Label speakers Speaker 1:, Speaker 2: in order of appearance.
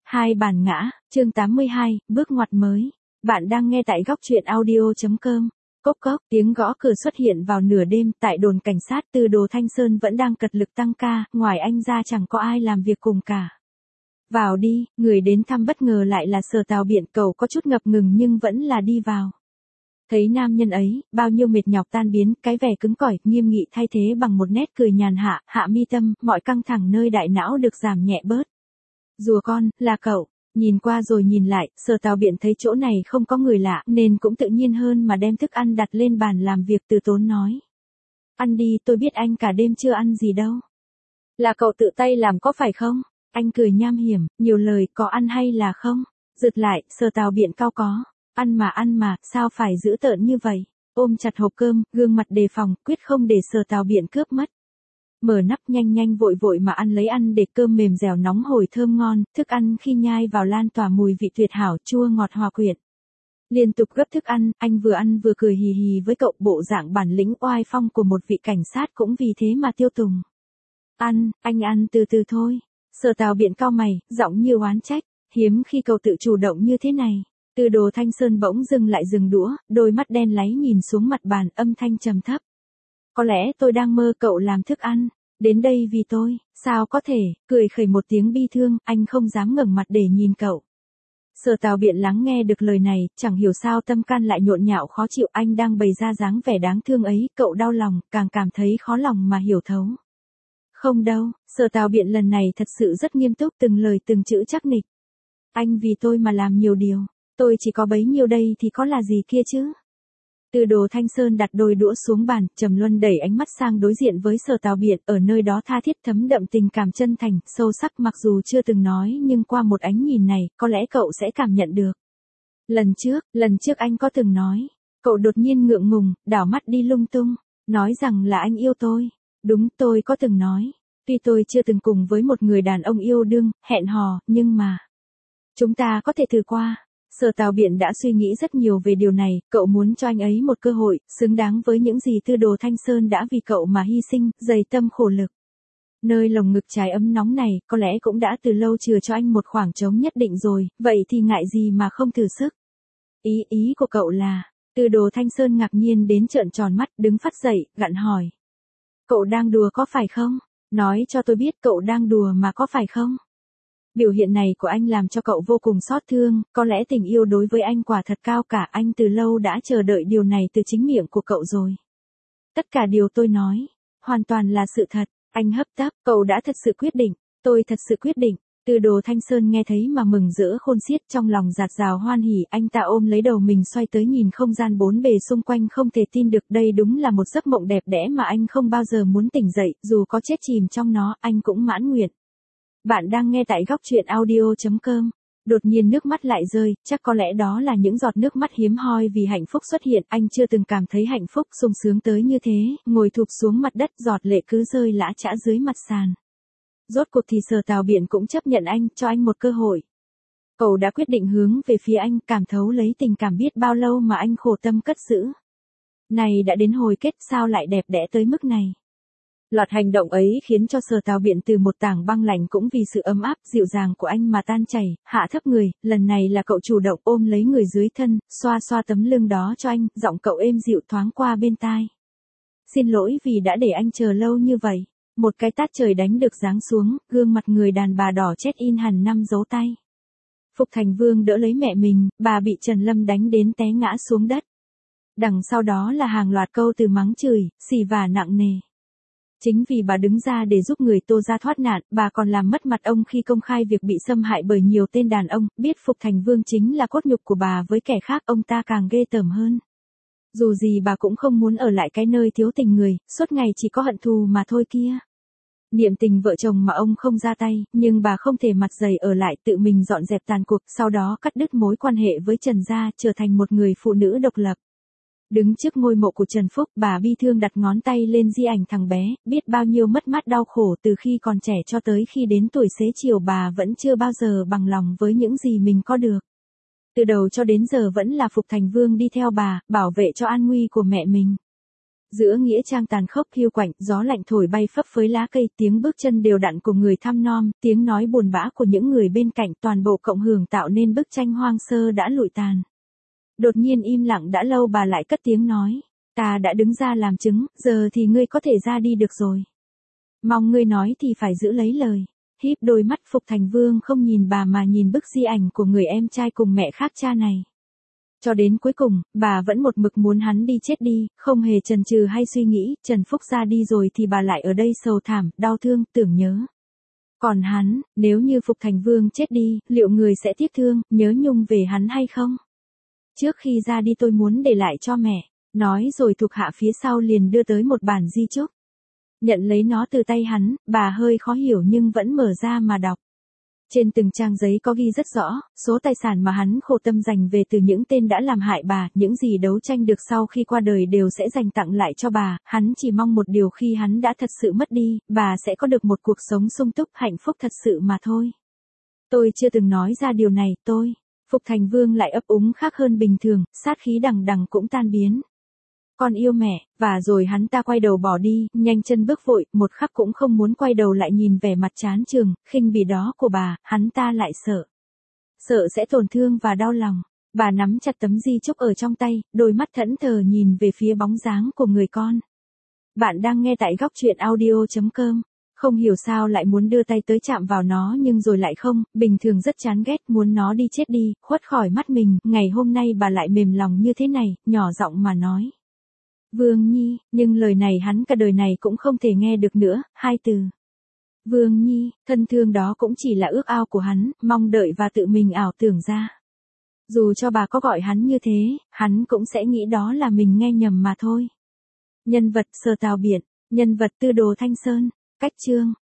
Speaker 1: Hai bản ngã, chương 82, bước ngoặt mới. Bạn đang nghe tại góc truyện audio.com. Cốc cốc, tiếng gõ cửa xuất hiện vào nửa đêm tại đồn cảnh sát Tư Đồ Thanh Sơn vẫn đang cật lực tăng ca, ngoài anh ra chẳng có ai làm việc cùng cả. Vào đi, người đến thăm bất ngờ lại là Sở Tào Biện, cậu có chút ngập ngừng nhưng vẫn là đi vào. Thấy nam nhân ấy, bao nhiêu mệt nhọc tan biến, cái vẻ cứng cỏi, nghiêm nghị thay thế bằng một nét cười nhàn hạ, hạ mi tâm, mọi căng thẳng nơi đại não được giảm nhẹ bớt. Rùa con, là cậu. Nhìn qua rồi nhìn lại, Sở Tào Biện thấy chỗ này không có người lạ nên cũng tự nhiên hơn mà đem thức ăn đặt lên bàn làm việc, từ tốn nói. Ăn đi, tôi biết anh cả đêm chưa ăn gì đâu. Là cậu tự tay làm có phải không? Anh cười nham hiểm, nhiều lời, có ăn hay là không? Rực lại, Sở Tào Biện cau có. Ăn mà, sao phải giữ tợn như vậy? Ôm chặt hộp cơm, gương mặt đề phòng, quyết không để Sở Tào Biện cướp mất. Mở nắp nhanh vội mà ăn lấy ăn để cơm mềm dẻo nóng hổi thơm ngon, thức ăn khi nhai vào lan tỏa mùi vị tuyệt hảo, chua ngọt hòa quyện. Liên tục gấp thức anh vừa ăn vừa cười hì hì với cậu, bộ dạng bản lĩnh oai phong của một vị cảnh sát cũng vì thế mà tiêu tùng. Anh ăn từ từ thôi. Sở Tào Biện cau mày, giọng như oán trách, hiếm khi cậu tự chủ động như thế này. Tư Đồ Thanh Sơn bỗng dừng đũa, đôi mắt đen láy nhìn xuống mặt bàn, âm thanh trầm thấp. Có lẽ tôi đang mơ cậu làm thức ăn, đến đây vì tôi, sao có thể, cười khẩy một tiếng bi thương, anh không dám ngẩng mặt để nhìn cậu. Sở Tào Biện lắng nghe được lời này, chẳng hiểu sao tâm can lại nhộn nhạo khó chịu, anh đang bày ra dáng vẻ đáng thương ấy, cậu đau lòng, càng cảm thấy khó lòng mà hiểu thấu. Không đâu, Sở Tào Biện lần này thật sự rất nghiêm túc, từng lời từng chữ chắc nịch. Anh vì tôi mà làm nhiều điều, tôi chỉ có bấy nhiêu đây thì có là gì kia chứ. Tư Đồ Thanh Sơn đặt đôi đũa xuống bàn, trầm luân đẩy ánh mắt sang đối diện với Sở Tào Biện, ở nơi đó tha thiết thấm đậm tình cảm chân thành, sâu sắc, mặc dù chưa từng nói nhưng qua một ánh nhìn này, có lẽ cậu sẽ cảm nhận được. Lần trước anh có từng nói, cậu đột nhiên ngượng ngùng, đảo mắt đi lung tung, nói rằng là anh yêu tôi. Đúng, tôi có từng nói, tuy tôi chưa từng cùng với một người đàn ông yêu đương, hẹn hò, nhưng mà chúng ta có thể thử qua. Sở Tào Biện đã suy nghĩ rất nhiều về điều này, cậu muốn cho anh ấy một cơ hội, xứng đáng với những gì Tư Đồ Thanh Sơn đã vì cậu mà hy sinh, dày tâm khổ lực. Nơi lồng ngực trái ấm nóng này, có lẽ cũng đã từ lâu chừa cho anh một khoảng trống nhất định rồi, vậy thì ngại gì mà không thử sức. Ý của cậu là, Tư Đồ Thanh Sơn ngạc nhiên đến trợn tròn mắt, đứng phắt dậy, gặn hỏi. Cậu đang đùa có phải không? Nói cho tôi biết cậu đang đùa mà có phải không? Biểu hiện này của anh làm cho cậu vô cùng xót thương, có lẽ tình yêu đối với anh quả thật cao cả, anh từ lâu đã chờ đợi điều này từ chính miệng của cậu rồi. Tất cả điều tôi nói, hoàn toàn là sự thật, anh hấp tấp, cậu đã thật sự quyết định, tôi thật sự quyết định. Tư Đồ Thanh Sơn nghe thấy mà mừng rỡ khôn xiết, trong lòng dạt dào hoan hỉ, anh ta ôm lấy đầu mình xoay tới nhìn không gian bốn bề xung quanh, không thể tin được đây đúng là một giấc mộng đẹp đẽ mà anh không bao giờ muốn tỉnh dậy, dù có chết chìm trong nó, anh cũng mãn nguyện. Bạn đang nghe tại góc truyện audio.com. Đột nhiên nước mắt lại rơi, chắc có lẽ đó là những giọt nước mắt hiếm hoi vì hạnh phúc xuất hiện, anh chưa từng cảm thấy hạnh phúc sung sướng tới như thế, ngồi thụp xuống mặt đất, giọt lệ cứ rơi lã chã dưới mặt sàn. Rốt cuộc thì Sở Tào Biện cũng chấp nhận anh, cho anh một cơ hội. Cậu đã quyết định hướng về phía anh, cảm thấu lấy tình cảm biết bao lâu mà anh khổ tâm cất giữ. Này đã đến hồi kết, sao lại đẹp đẽ tới mức này. Loạt hành động ấy khiến cho Sở Tào Biện từ một tảng băng lạnh cũng vì sự ấm áp, dịu dàng của anh mà tan chảy, hạ thấp người, lần này là cậu chủ động ôm lấy người dưới thân, xoa tấm lưng đó cho anh, giọng cậu êm dịu thoáng qua bên tai. Xin lỗi vì đã để anh chờ lâu như vậy. Một cái tát trời đánh được giáng xuống, gương mặt người đàn bà đỏ chét in hẳn 5 dấu tay. Phục Thành Vương đỡ lấy mẹ mình, bà bị Trần Lâm đánh đến té ngã xuống đất. Đằng sau đó là hàng loạt câu từ mắng chửi, xỉ vả nặng nề. Chính vì bà đứng ra để giúp người Tô gia thoát nạn, bà còn làm mất mặt ông khi công khai việc bị xâm hại bởi nhiều tên đàn ông, biết Phục Thành Vương chính là cốt nhục của bà với kẻ khác, ông ta càng ghê tởm hơn. Dù gì bà cũng không muốn ở lại cái nơi thiếu tình người, suốt ngày chỉ có hận thù mà thôi kia. Niệm tình vợ chồng mà ông không ra tay, nhưng bà không thể mặt dày ở lại, tự mình dọn dẹp tàn cuộc, sau đó cắt đứt mối quan hệ với Trần gia, trở thành một người phụ nữ độc lập. Đứng trước ngôi mộ của Trần Phúc, bà bi thương đặt ngón tay lên di ảnh thằng bé, biết bao nhiêu mất mát đau khổ từ khi còn trẻ cho tới khi đến tuổi xế chiều, bà vẫn chưa bao giờ bằng lòng với những gì mình có được. Từ đầu cho đến giờ vẫn là Phục Thành Vương đi theo bà, bảo vệ cho an nguy của mẹ mình. Giữa nghĩa trang tàn khốc hiu quạnh, gió lạnh thổi bay phấp phới lá cây, tiếng bước chân đều đặn của người thăm nom, tiếng nói buồn bã của những người bên cạnh, toàn bộ cộng hưởng tạo nên bức tranh hoang sơ đã lụi tàn. Đột nhiên im lặng đã lâu bà lại cất tiếng nói, ta đã đứng ra làm chứng, giờ thì ngươi có thể ra đi được rồi. Mong ngươi nói thì phải giữ lấy lời. Híp đôi mắt, Phục Thành Vương không nhìn bà mà nhìn bức di ảnh của người em trai cùng mẹ khác cha này. Cho đến cuối cùng, bà vẫn một mực muốn hắn đi chết đi, không hề chần chừ hay suy nghĩ, Trần Phúc ra đi rồi thì bà lại ở đây sầu thảm, đau thương, tưởng nhớ. Còn hắn, nếu như Phục Thành Vương chết đi, liệu người sẽ tiếc thương, nhớ nhung về hắn hay không? Trước khi ra đi tôi muốn để lại cho mẹ, nói rồi thuộc hạ phía sau liền đưa tới một bản di chúc. Nhận lấy nó từ tay hắn, bà hơi khó hiểu nhưng vẫn mở ra mà đọc. Trên từng trang giấy có ghi rất rõ, số tài sản mà hắn khổ tâm dành về từ những tên đã làm hại bà, những gì đấu tranh được sau khi qua đời đều sẽ dành tặng lại cho bà, hắn chỉ mong một điều khi hắn đã thật sự mất đi, bà sẽ có được một cuộc sống sung túc hạnh phúc thật sự mà thôi. Tôi chưa từng nói ra điều này, tôi. Phục Thành Vương lại ấp úng khác hơn bình thường, sát khí đằng đằng cũng tan biến. Con yêu mẹ, và rồi hắn ta quay đầu bỏ đi, nhanh chân bước vội, một khắc cũng không muốn quay đầu lại nhìn vẻ mặt chán chường, khinh bỉ đó của bà, hắn ta lại sợ. Sợ sẽ tổn thương và đau lòng. Bà nắm chặt tấm di chúc ở trong tay, đôi mắt thẫn thờ nhìn về phía bóng dáng của người con. Bạn đang nghe tại góc truyện audio.com. Không hiểu sao lại muốn đưa tay tới chạm vào nó nhưng rồi lại không, bình thường rất chán ghét, muốn nó đi chết đi, khuất khỏi mắt mình, ngày hôm nay bà lại mềm lòng như thế này, nhỏ giọng mà nói. Vương Nhi, nhưng lời này hắn cả đời này cũng không thể nghe được nữa, hai từ. Vương Nhi, thân thương đó cũng chỉ là ước ao của hắn, mong đợi và tự mình ảo tưởng ra. Dù cho bà có gọi hắn như thế, hắn cũng sẽ nghĩ đó là mình nghe nhầm mà thôi. Nhân vật Sở Tào Biển, nhân vật Tư Đồ Thanh Sơn, cách chương.